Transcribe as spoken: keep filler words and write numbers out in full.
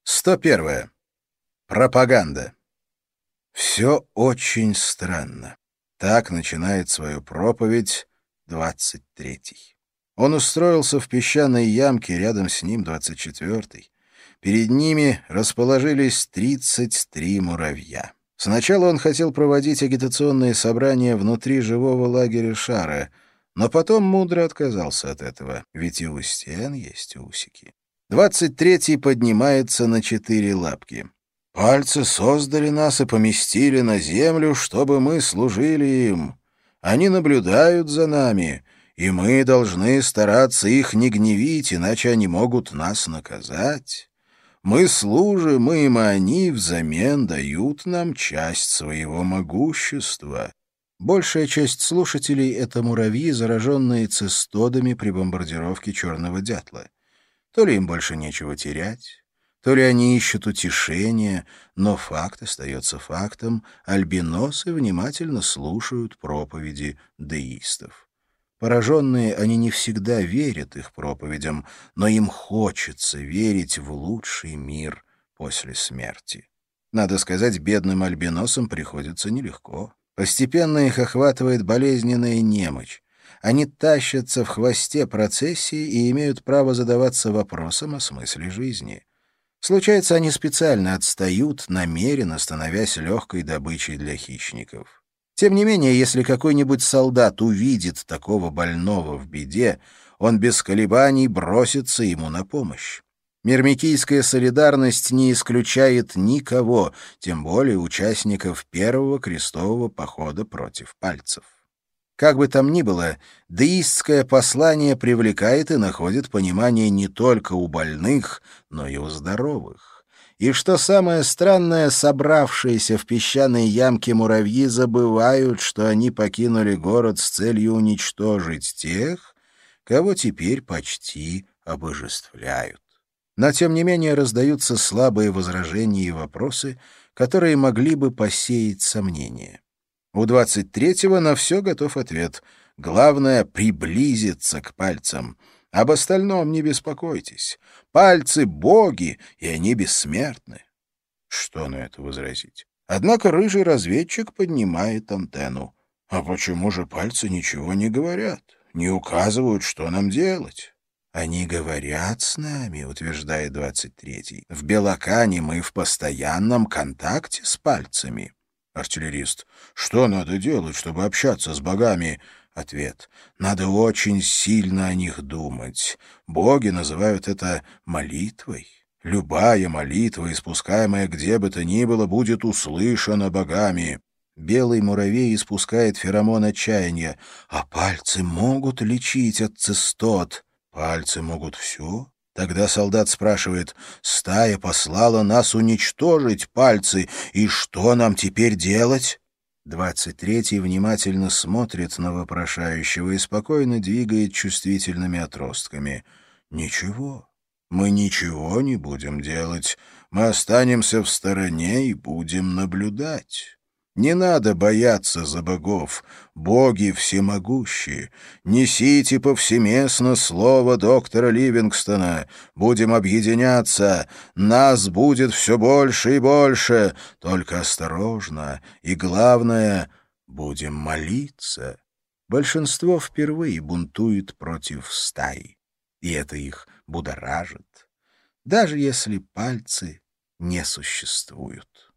сто первое. Пропаганда. Все очень странно. Так начинает свою проповедь двадцать третий. Он устроился в песчаной ямке, рядом с ним двадцать четвертый. Перед ними расположились тридцать три муравья. Сначала он хотел проводить агитационные собрания внутри живого лагеря шара, но потом мудро отказался от этого, ведь и у стен есть усики. Двадцать третий поднимается на четыре лапки. «Пальцы создали нас и поместили на землю, чтобы мы служили им. Они наблюдают за нами, и мы должны стараться их не гневить, иначе они могут нас наказать. Мы служим им, и они взамен дают нам часть своего могущества». Большая часть слушателей — это муравьи, зараженные цистодами при бомбардировке черного дятла. То ли им больше нечего терять, то ли они ищут утешения, но факт остается фактом: альбиносы внимательно слушают проповеди деистов. Пораженные, они не всегда верят их проповедям, но им хочется верить в лучший мир после смерти. Надо сказать, бедным альбиносам приходится нелегко. Постепенно их охватывает болезненная немочь. Они тащатся в хвосте процессии и имеют право задаваться вопросом о смысле жизни. Случается, они специально отстают, намеренно становясь легкой добычей для хищников. Тем не менее, если какой-нибудь солдат увидит такого больного в беде, он без колебаний бросится ему на помощь. Мирмикийская солидарность не исключает никого, тем более участников первого крестового похода против пальцев. Как бы там ни было, деистское послание привлекает и находит понимание не только у больных, но и у здоровых. И что самое странное, собравшиеся в песчаной ямке муравьи забывают, что они покинули город с целью уничтожить тех, кого теперь почти обожествляют. Но, тем не менее, раздаются слабые возражения и вопросы, которые могли бы посеять сомнения. У двадцать третьего на все готов ответ. Главное — приблизиться к пальцам. Об остальном не беспокойтесь. Пальцы — боги, и они бессмертны. Что на это возразить? Однако рыжий разведчик поднимает антенну. А почему же пальцы ничего не говорят, не указывают, что нам делать? «Они говорят с нами», — утверждает двадцать третий. «В Белокане мы в постоянном контакте с пальцами». Артиллерист. «Что надо делать, чтобы общаться с богами?» Ответ. «Надо очень сильно о них думать. Боги называют это молитвой. Любая молитва, испускаемая где бы то ни было, будет услышана богами». Белый муравей испускает феромон отчаяния. «А пальцы могут лечить от цистот?» «Пальцы могут все?» Тогда солдат спрашивает: «Стая послала нас уничтожить пальцы, и что нам теперь делать?» Двадцать третий внимательно смотрит на вопрошающего и спокойно двигает чувствительными отростками. «Ничего. Мы ничего не будем делать. Мы останемся в стороне и будем наблюдать». Не надо бояться за богов, боги всемогущие. Несите повсеместно слово доктора Ливингстона. Будем объединяться, нас будет все больше и больше. Только осторожно, и главное, будем молиться. Большинство впервые бунтует против стаи, и это их будоражит, даже если пальцы не существуют.